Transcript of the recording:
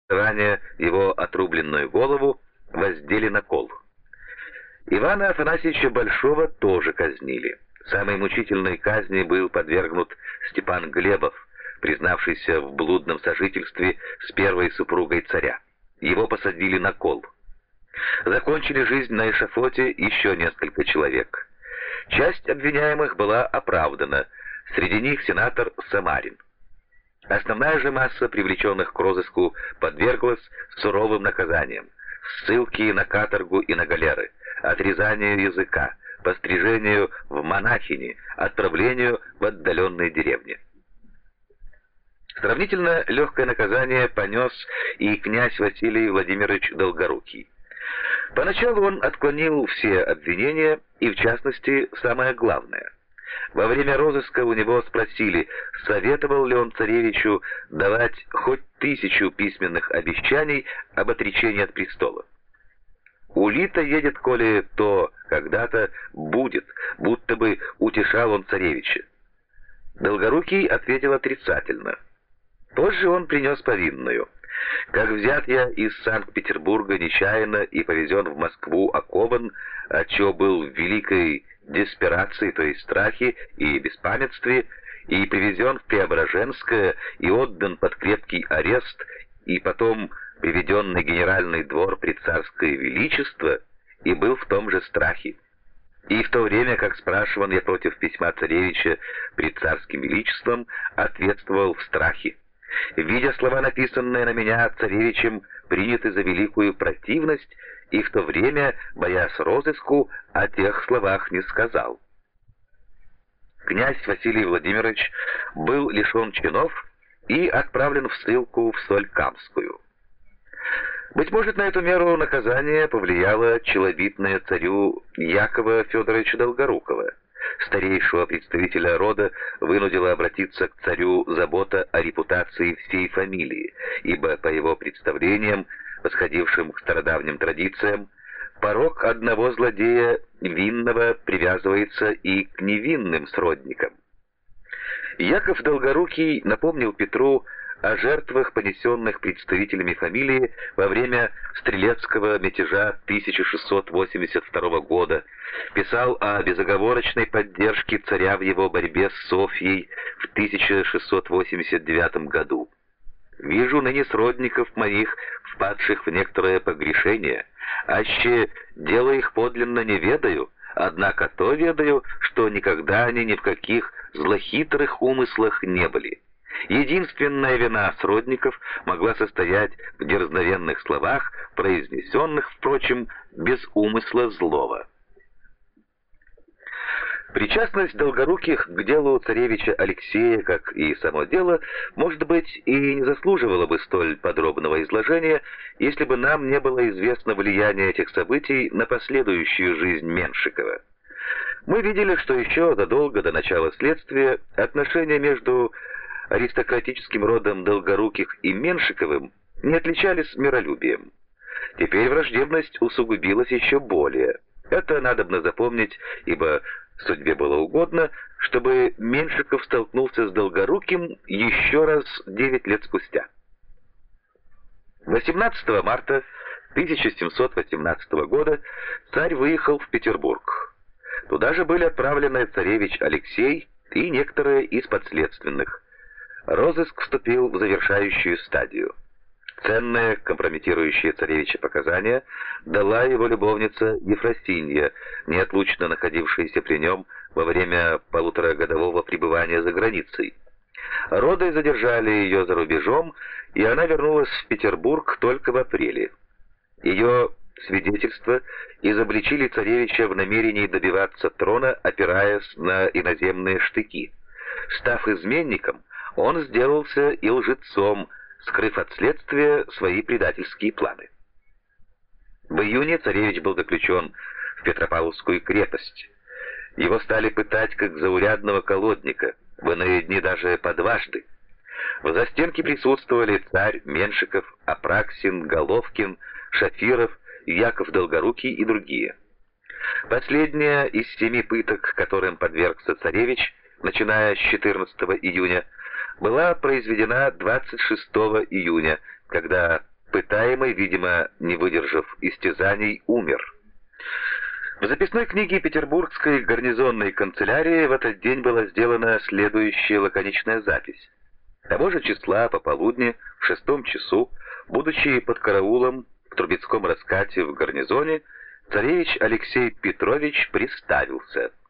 ранее его отрубленную голову воздели на кол. Ивана Афанасьевича Большого тоже казнили. Самой мучительной казни был подвергнут Степан Глебов, признавшийся в блудном сожительстве с первой супругой царя. Его посадили на кол. Закончили жизнь на эшафоте еще несколько человек. Часть обвиняемых была оправдана, среди них сенатор Самарин. Основная же масса привлеченных к розыску подверглась суровым наказаниям: ссылки на каторгу и на галеры, отрезанию языка, пострижению в монахини, отправлению в отдаленные деревни. Сравнительно легкое наказание понес и князь Василий Владимирович Долгорукий. Поначалу он отклонил все обвинения, и в частности самое главное. Во время розыска у него спросили, советовал ли он царевичу давать хоть 1000 письменных обещаний об отречении от престола. «Улита едет, коли то когда-то будет», будто бы утешал он царевича. Долгорукий ответил отрицательно. Позже он принес повинную. «Как взят я из Санкт-Петербурга нечаянно и повезен в Москву окован, отчего был в великой деспирации, то есть страхе и беспамятстве, и привезен в Преображенское и отдан под крепкий арест, и потом приведен на генеральный двор при царское величество, и был в том же страхе. И в то время, как спрашиван я против письма царевича пред царским величеством, ответствовал в страхе. Видя слова, написанные на меня царевичем, приняты за великую противность, и в то время, боясь розыску, о тех словах не сказал». Князь Василий Владимирович был лишен чинов и отправлен в ссылку в Солькамскую. Быть может, на эту меру наказания повлияло челобитное царю Якова Федоровича Долгорукова. Старейшего представителя рода вынудила обратиться к царю забота о репутации всей фамилии, ибо, по его представлениям, восходившим к стародавним традициям, порок одного злодея винного привязывается и к невинным сродникам. Яков Долгорукий напомнил Петру о жертвах, понесенных представителями фамилии во время стрелецкого мятежа 1682 года, писал о безоговорочной поддержке царя в его борьбе с Софьей в 1689 году. «Вижу ныне сродников моих, впадших в некоторое погрешение, аще дело их подлинно не ведаю, однако то ведаю, что никогда они ни в каких злохитрых умыслах не были. Единственная вина сродников могла состоять в дерзновенных словах, произнесенных, впрочем, без умысла злого». Причастность Долгоруких к делу царевича Алексея, как и само дело, может быть, и не заслуживало бы столь подробного изложения, если бы нам не было известно влияние этих событий на последующую жизнь Меншикова. Мы видели, что еще задолго до начала следствия отношения между аристократическим родом Долгоруких и Меншиковым не отличались миролюбием. Теперь враждебность усугубилась еще более. Это надобно запомнить, ибо судьбе было угодно, чтобы Меншиков столкнулся с Долгоруким еще раз 9 лет спустя. 18 марта 1718 года царь выехал в Петербург. Туда же были отправлены царевич Алексей и некоторые из подследственных. Розыск вступил в завершающую стадию. Ценные, компрометирующие царевича показания дала его любовница Ефросинья, неотлучно находившаяся при нем во время полуторагодового пребывания за границей. Роды задержали ее за рубежом, и она вернулась в Петербург только в апреле. Ее свидетельства изобличили царевича в намерении добиваться трона, опираясь на иноземные штыки. Став изменником, он сделался и лжецом, скрыв от следствия свои предательские планы. В июне царевич был заключен в Петропавловскую крепость. Его стали пытать как заурядного колодника, в иные дни даже по дважды. В застенке присутствовали царь Меншиков, Апраксин, Головкин, Шафиров, Яков Долгорукий и другие. Последняя из 7 пыток, которым подвергся царевич, начиная с 14 июня, была произведена 26 июня, когда Пытаемый, видимо, не выдержав истязаний, умер. В записной книге Петербургской гарнизонной канцелярии в этот день была сделана следующая лаконичная запись. Того же числа пополудни в 6 часу, будучи под караулом в Трубецком раскате в гарнизоне, царевич Алексей Петрович приставился.